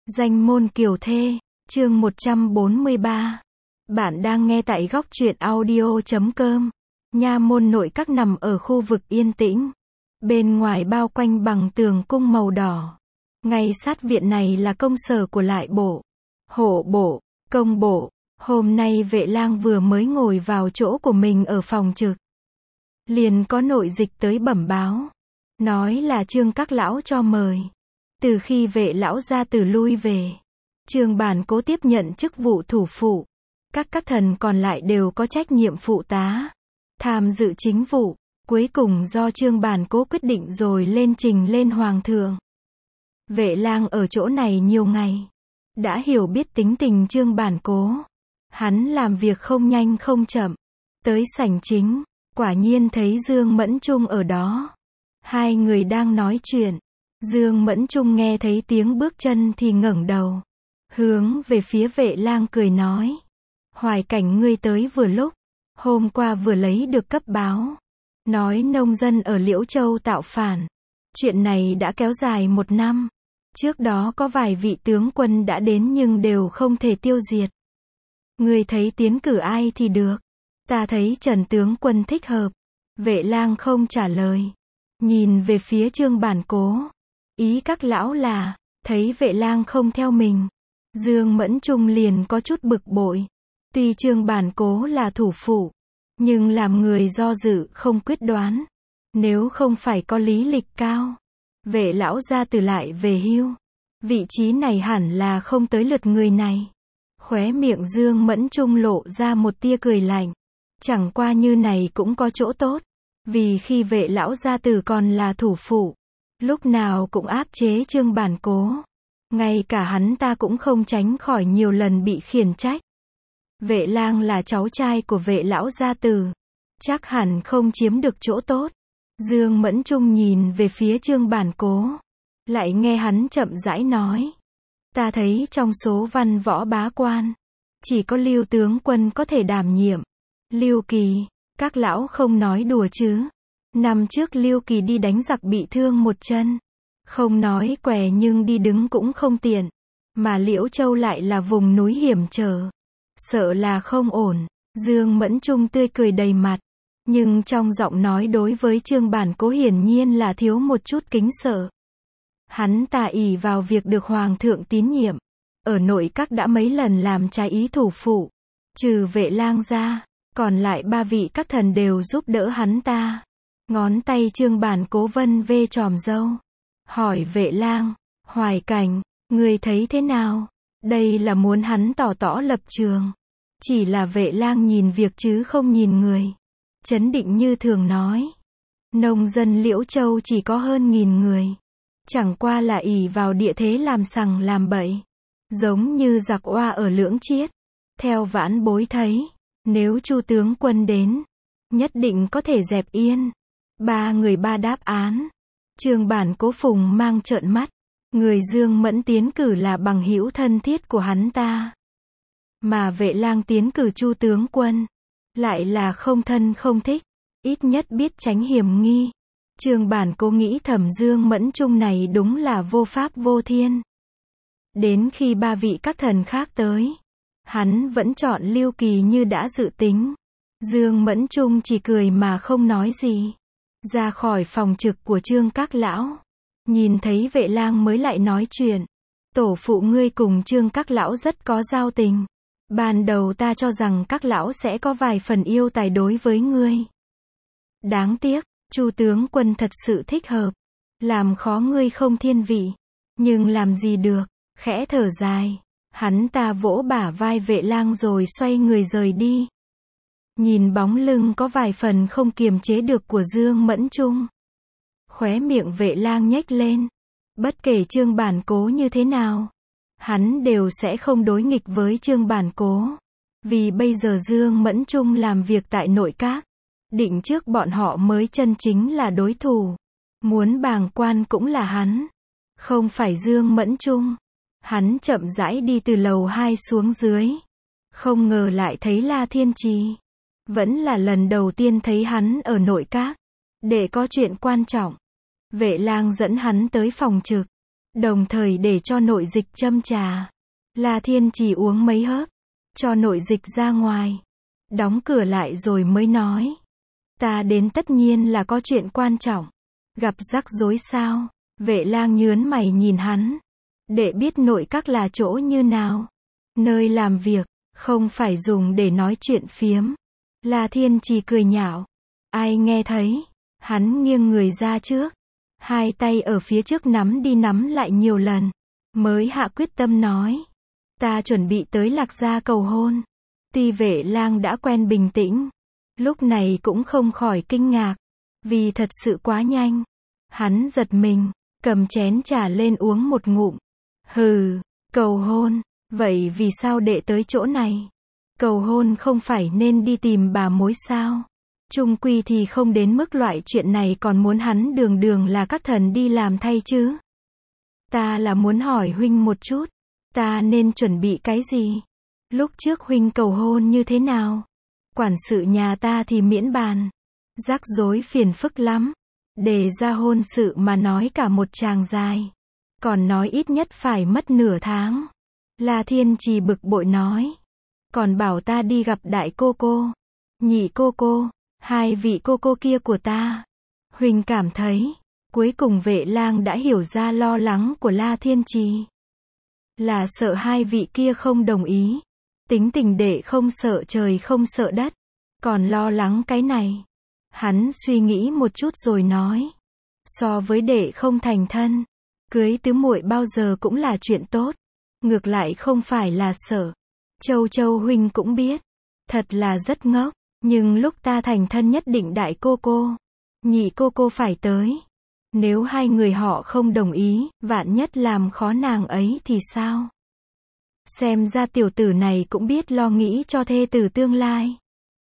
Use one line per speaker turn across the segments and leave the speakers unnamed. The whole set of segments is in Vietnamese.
Danh môn kiều thê, chương 143. Bạn đang nghe tại góc truyện audio.com. Nha môn nội các nằm ở khu vực yên tĩnh. Bên ngoài bao quanh bằng tường cung màu đỏ. Ngay sát viện này là công sở của lại bộ, hộ bộ, công bộ. Hôm nay vệ lang vừa mới ngồi vào chỗ của mình ở phòng trực. Liền có nội dịch tới bẩm báo. Nói là Trương các lão cho mời. Từ khi vệ lão gia tử lui về, Trương Bản Cố tiếp nhận chức vụ thủ phụ. Các thần còn lại đều có trách nhiệm phụ tá, tham dự chính vụ. Cuối cùng do Trương Bản Cố quyết định rồi lên trình lên hoàng thượng. Vệ lang ở chỗ này nhiều ngày, đã hiểu biết tính tình Trương Bản Cố. Hắn làm việc không nhanh không chậm. Tới sảnh chính, quả nhiên thấy Dương Mẫn Trung ở đó. Hai người đang nói chuyện. Dương Mẫn Trung nghe thấy tiếng bước chân thì ngẩng đầu, hướng về phía vệ lang cười nói. Hoài Cảnh ngươi tới vừa lúc. Hôm qua vừa lấy được cấp báo. Nói nông dân ở Liễu Châu tạo phản. Chuyện này đã kéo dài 1 năm. Trước đó có vài vị tướng quân đã đến nhưng đều không thể tiêu diệt. Ngươi thấy tiến cử ai thì được. Ta thấy Trần tướng quân thích hợp. Vệ lang không trả lời. Nhìn về phía Trương Bản Cố. Ý các lão là, thấy vệ lang không theo mình. Dương Mẫn Trung liền có chút bực bội. Tuy Trương Bản Cố là thủ phụ, nhưng làm người do dự không quyết đoán. Nếu không phải có lý lịch cao, vệ lão gia tử lại về hưu. Vị trí này hẳn là không tới lượt người này. Khóe miệng Dương Mẫn Trung lộ ra một tia cười lạnh. Chẳng qua như này cũng có chỗ tốt. Vì khi vệ lão gia tử còn là thủ phụ, lúc nào cũng áp chế Trương Bản Cố. Ngay cả hắn ta cũng không tránh khỏi nhiều lần bị khiển trách. Vệ lang là cháu trai của vệ lão gia tử, chắc hẳn không chiếm được chỗ tốt. Dương Mẫn Trung nhìn về phía Trương Bản Cố, lại nghe hắn chậm rãi nói. Ta thấy trong số văn võ bá quan, chỉ có Lưu tướng quân có thể đảm nhiệm. Lưu Kỳ, các lão không nói đùa chứ. Năm trước Lưu Kỳ đi đánh giặc bị thương một chân. Không nói què nhưng đi đứng cũng không tiện. Mà Liễu Châu lại là vùng núi hiểm trở. Sợ là không ổn. Dương Mẫn Trung tươi cười đầy mặt. Nhưng trong giọng nói đối với Trương Bản Cố hiển nhiên là thiếu một chút kính sợ. Hắn ta ỷ vào việc được Hoàng thượng tín nhiệm. Ở nội các đã mấy lần làm trái ý thủ phụ. Trừ vệ lang ra, còn lại 3 vị các thần đều giúp đỡ hắn ta. Ngón tay Trương Bản Cố vân vê chòm râu. Hỏi vệ lang, Hoài Cảnh, ngươi thấy thế nào? Đây là muốn hắn tỏ tỏ lập trường. Chỉ là vệ lang nhìn việc chứ không nhìn người. Chấn định như thường nói. Nông dân Liễu Châu chỉ có hơn 1000 người. Chẳng qua là ỷ vào địa thế làm sằng làm bậy. Giống như giặc oa ở Lưỡng Chiết. Theo vãn bối thấy, nếu Chu tướng quân đến, nhất định có thể dẹp yên. 3 người 3 đáp án. Trương Bản Cố phùng mang trợn mắt. Người Dương Mẫn tiến cử là bằng hữu thân thiết của hắn ta. Mà vệ lang tiến cử Chu tướng quân, lại là không thân không thích. Ít nhất biết tránh hiểm nghi. Trương Bản Cố nghĩ thầm Dương Mẫn Trung này đúng là vô pháp vô thiên. Đến khi 3 vị các thần khác tới, hắn vẫn chọn Lưu Kỳ như đã dự tính. Dương Mẫn Trung chỉ cười mà không nói gì. Ra khỏi phòng trực của Trương các lão, nhìn thấy vệ lang mới lại nói chuyện. Tổ phụ ngươi cùng Trương các lão rất có giao tình. Ban đầu ta cho rằng các lão sẽ có vài phần yêu tài đối với ngươi. Đáng tiếc, Chu tướng quân thật sự thích hợp. Làm khó ngươi không thiên vị. Nhưng làm gì được, khẽ thở dài. Hắn ta vỗ bả vai vệ lang rồi xoay người rời đi. Nhìn bóng lưng có vài phần không kiềm chế được của Dương Mẫn Trung. Khóe miệng vệ lang nhếch lên. Bất kể Trương Bản Cố như thế nào, hắn đều sẽ không đối nghịch với Trương Bản Cố. Vì bây giờ Dương Mẫn Trung làm việc tại nội các. Định trước bọn họ mới chân chính là đối thủ. Muốn bàng quan cũng là hắn, không phải Dương Mẫn Trung. Hắn chậm rãi đi từ lầu 2 xuống dưới. Không ngờ lại thấy La Thiên Trì. Vẫn là lần đầu tiên thấy hắn ở nội các. Để có chuyện quan trọng. Vệ lang dẫn hắn tới phòng trực. đồng thời để cho nội dịch châm trà. La Thiên Trì uống mấy hớp, cho nội dịch ra ngoài, đóng cửa lại rồi mới nói. Ta đến tất nhiên là có chuyện quan trọng. Gặp rắc rối sao? Vệ lang nhớn mày nhìn hắn. Để biết nội các là chỗ như nào? Nơi làm việc, không phải dùng để nói chuyện phiếm. La Thiên Trì cười nhạo. Ai nghe thấy? Hắn nghiêng người ra trước, hai tay ở phía trước nắm đi nắm lại nhiều lần, mới hạ quyết tâm nói. Ta chuẩn bị tới Lạc Gia cầu hôn. Tuy Vệ lang đã quen bình tĩnh, lúc này cũng không khỏi kinh ngạc, vì thật sự quá nhanh. Hắn giật mình, cầm chén trà lên uống một ngụm. Hừ, cầu hôn, vậy vì sao đệ tới chỗ này? Cầu hôn không phải nên đi tìm bà mối sao? Chung quy thì không đến mức loại chuyện này còn muốn hắn đường đường là các thần đi làm thay chứ. Ta là muốn hỏi huynh một chút, ta nên chuẩn bị cái gì? Lúc trước huynh cầu hôn như thế nào? Quản sự nhà ta thì miễn bàn, rắc rối phiền phức lắm. Đề ra hôn sự mà nói cả một tràng dài, còn nói ít nhất phải mất nửa tháng. La Thiên Trì bực bội nói. Còn bảo ta đi gặp đại cô cô, nhị cô cô, hai vị cô cô kia của ta. Huynh cảm thấy, cuối cùng Vệ lang đã hiểu ra lo lắng của La Thiên Trì. Là sợ hai vị kia không đồng ý. Tính tình đệ không sợ trời không sợ đất, còn lo lắng cái này. Hắn suy nghĩ một chút rồi nói. So với đệ không thành thân, cưới tứ muội bao giờ cũng là chuyện tốt. Ngược lại không phải là sợ. Châu Châu huynh cũng biết, thật là rất ngốc. Nhưng lúc ta thành thân nhất định đại cô cô, nhị cô cô phải tới. Nếu hai người họ không đồng ý, vạn nhất làm khó nàng ấy thì sao? Xem ra tiểu tử này cũng biết lo nghĩ cho thê tử tương lai.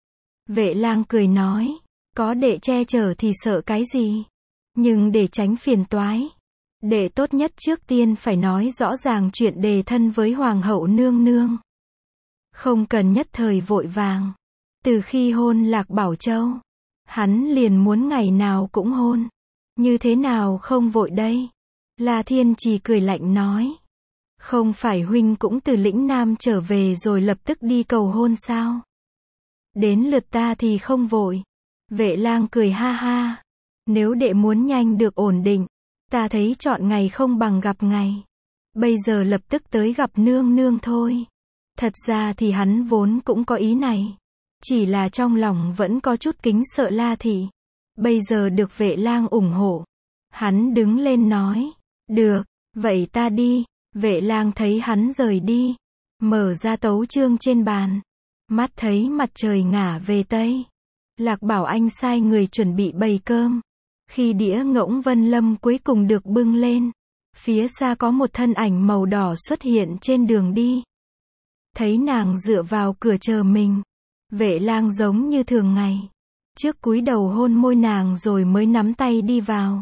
Vệ lang cười nói, có đệ che chở thì sợ cái gì? Nhưng để tránh phiền toái, đệ tốt nhất trước tiên phải nói rõ ràng chuyện đề thân với hoàng hậu nương nương. Không cần nhất thời vội vàng. Từ khi hôn Lạc Bảo Châu, hắn liền muốn ngày nào cũng hôn. Như thế nào không vội đây? La Thiên Trì cười lạnh nói. Không phải huynh cũng từ lĩnh Nam trở về rồi lập tức đi cầu hôn sao? Đến lượt ta thì không vội. Vệ lang cười ha ha. Nếu đệ muốn nhanh được ổn định, ta thấy chọn ngày không bằng gặp ngày. Bây giờ lập tức tới gặp nương nương thôi. Thật ra thì hắn vốn cũng có ý này. Chỉ là trong lòng vẫn có chút kính sợ La thị. Bây giờ được Vệ lang ủng hộ. Hắn đứng lên nói. Được, vậy ta đi. Vệ lang thấy hắn rời đi, mở ra tấu chương trên bàn. Mắt thấy mặt trời ngả về Tây. Lạc Bảo Anh sai người chuẩn bị bày cơm. Khi đĩa ngỗng Vân Lâm cuối cùng được bưng lên, phía xa có một thân ảnh màu đỏ xuất hiện trên đường đi. Thấy nàng dựa vào cửa chờ mình, Vệ lang giống như thường ngày, trước cúi đầu hôn môi nàng rồi mới nắm tay đi vào.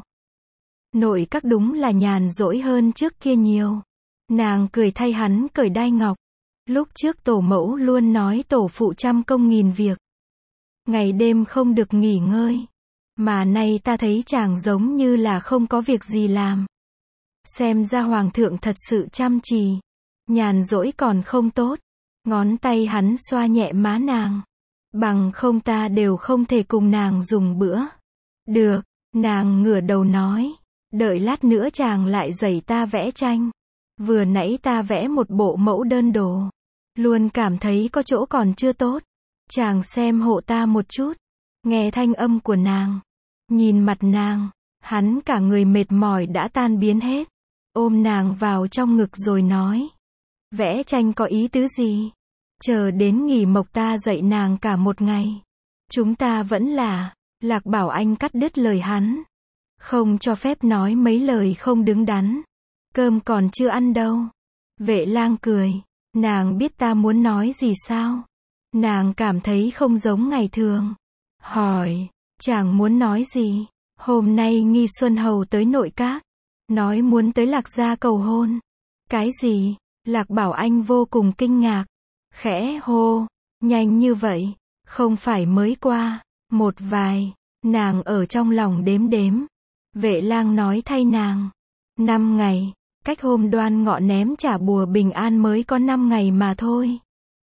Nội các đúng là nhàn rỗi hơn trước kia nhiều. Nàng cười thay hắn cởi đai ngọc. Lúc trước tổ mẫu luôn nói tổ phụ trăm công nghìn việc, ngày đêm không được nghỉ ngơi. Mà nay ta thấy chàng giống như là không có việc gì làm. Xem ra hoàng thượng thật sự chăm chỉ. Nhàn rỗi còn không tốt. Ngón tay hắn xoa nhẹ má nàng. Bằng không ta đều không thể cùng nàng dùng bữa. Được, nàng ngửa đầu nói. Đợi lát nữa chàng lại dạy ta vẽ tranh. Vừa nãy ta vẽ một bộ mẫu đơn đồ. Luôn cảm thấy có chỗ còn chưa tốt. Chàng xem hộ ta một chút. Nghe thanh âm của nàng. Nhìn mặt nàng. Hắn cả người mệt mỏi đã tan biến hết. Ôm nàng vào trong ngực rồi nói. Vẽ tranh có ý tứ gì? Chờ đến nghỉ mộc ta dạy nàng cả một ngày. Chúng ta vẫn là. Lạc Bảo Anh cắt đứt lời hắn. Không cho phép nói mấy lời không đứng đắn. Cơm còn chưa ăn đâu. Vệ lang cười. Nàng biết ta muốn nói gì sao? Nàng cảm thấy không giống ngày thường. Hỏi. Chàng muốn nói gì? Hôm nay Nghi Xuân Hầu tới nội các. Nói muốn tới Lạc Gia cầu hôn. Cái gì? Lạc Bảo Anh vô cùng kinh ngạc. Khẽ hô. Nhanh như vậy. Không phải mới qua. Một vài. Nàng ở trong lòng đếm đếm. Vệ lang nói thay nàng. 5 ngày. Cách hôm Đoan Ngọ ném trả bùa bình an mới có 5 ngày mà thôi.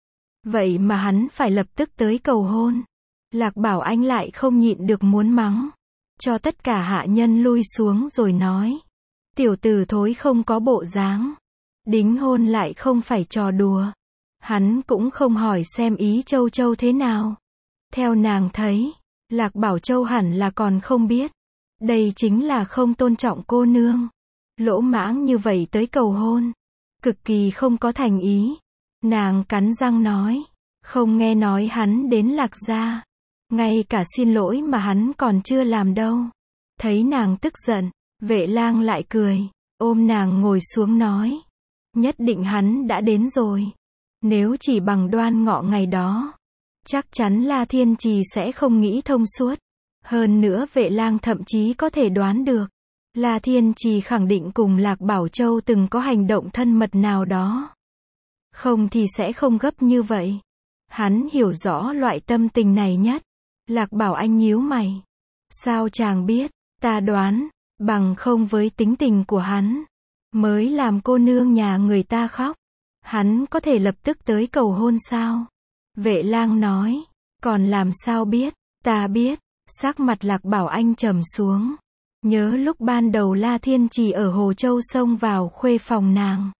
Vậy mà hắn phải lập tức tới cầu hôn. Lạc Bảo Anh lại không nhịn được muốn mắng. Cho tất cả hạ nhân lui xuống rồi nói. Tiểu tử thối không có bộ dáng. Đính hôn lại không phải trò đùa. Hắn cũng không hỏi xem ý Châu Châu thế nào. Theo nàng thấy, Lạc Bảo Châu hẳn là còn không biết. Đây chính là không tôn trọng cô nương. Lỗ mãng như vậy tới cầu hôn. Cực kỳ không có thành ý. Nàng cắn răng nói. Không nghe nói hắn đến Lạc gia. Ngay cả xin lỗi mà hắn còn chưa làm đâu. Thấy nàng tức giận, Vệ Lang lại cười. Ôm nàng ngồi xuống nói. Nhất định hắn đã đến rồi. Nếu chỉ bằng Đoan Ngọ ngày đó, chắc chắn La Thiên Trì sẽ không nghĩ thông suốt. Hơn nữa Vệ Lang thậm chí có thể đoán được. La Thiên Trì khẳng định cùng Lạc Bảo Châu từng có hành động thân mật nào đó. Không thì sẽ không gấp như vậy. Hắn hiểu rõ loại tâm tình này nhất. Lạc Bảo Anh nhíu mày. Sao chàng biết? Ta đoán, bằng không với tính tình của hắn, mới làm cô nương nhà người ta khóc. Hắn có thể lập tức tới cầu hôn sao? Vệ Lang nói. Còn làm sao biết? Ta biết. Sắc mặt Lạc Bảo Anh trầm xuống. Nhớ lúc ban đầu La Thiên Trì ở Hồ Châu xông vào khuê phòng nàng.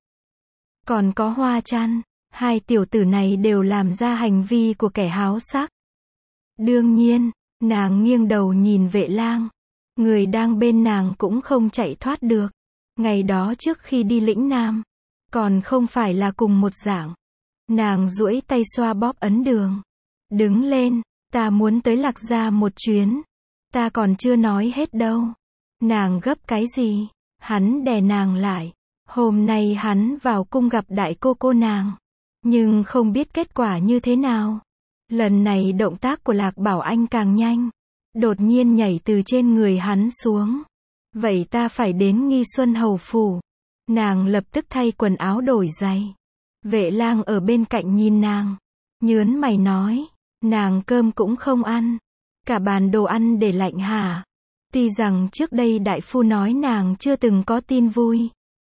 Còn có Hoa Chăn. Hai tiểu tử này đều làm ra hành vi của kẻ háo sắc. Đương nhiên, nàng nghiêng đầu nhìn Vệ Lang. Người đang bên nàng cũng không chạy thoát được. Ngày đó trước khi đi lĩnh Nam, còn không phải là cùng một dạng. Nàng duỗi tay xoa bóp ấn đường. Đứng lên, ta muốn tới Lạc gia một chuyến. Ta còn chưa nói hết đâu. Nàng gấp cái gì? Hắn đè nàng lại. Hôm nay hắn vào cung gặp đại cô nàng. Nhưng không biết kết quả như thế nào. Lần này động tác của Lạc Bảo Anh càng nhanh. Đột nhiên nhảy từ trên người hắn xuống. Vậy ta phải đến Nghi Xuân Hầu phủ. Nàng lập tức thay quần áo đổi giày. Vệ Lang ở bên cạnh nhìn nàng. Nhớn mày nói. Nàng cơm cũng không ăn. Cả bàn đồ ăn để lạnh hả? Tuy rằng trước đây đại phu nói nàng chưa từng có tin vui.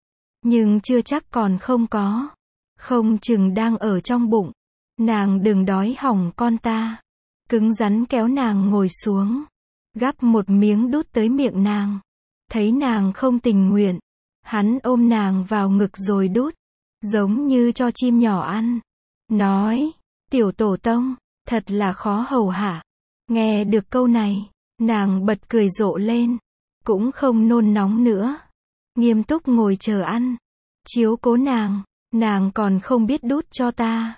Nhưng chưa chắc còn không có. Không chừng đang ở trong bụng. Nàng đừng đói hỏng con ta. Cứng rắn kéo nàng ngồi xuống. Gắp một miếng đút tới miệng nàng. Thấy nàng không tình nguyện. Hắn ôm nàng vào ngực rồi đút. Giống như cho chim nhỏ ăn. Nói. Tiểu tổ tông. Thật là khó hầu hạ. Nghe được câu này. Nàng bật cười rộ lên. Cũng không nôn nóng nữa. Nghiêm túc ngồi chờ ăn. Chiếu cố nàng. Nàng còn không biết đút cho ta.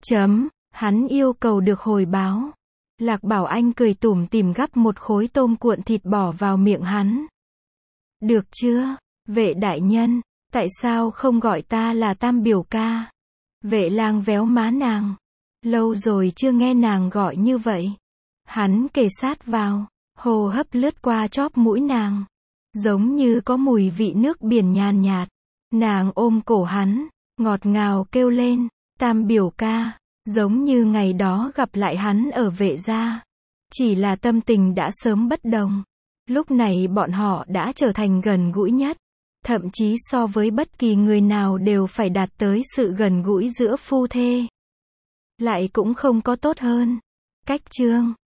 Hắn yêu cầu được hồi báo. Lạc Bảo Anh cười tủm tỉm gắp một khối tôm cuộn thịt bỏ vào miệng hắn. Được chưa? Vệ đại nhân, tại sao không gọi ta là Tam biểu ca? Vệ Lang véo má nàng. Lâu rồi chưa nghe nàng gọi như vậy. Hắn kề sát vào, hô hấp lướt qua chóp mũi nàng. Giống như có mùi vị nước biển nhàn nhạt. Nàng ôm cổ hắn, ngọt ngào kêu lên. Tam biểu ca. Giống như ngày đó gặp lại hắn ở Vệ gia. Chỉ là tâm tình đã sớm bất đồng. Lúc này bọn họ đã trở thành gần gũi nhất. Thậm chí so với bất kỳ người nào đều phải đạt tới sự gần gũi giữa phu thê. Lại cũng không có tốt hơn. Cách chương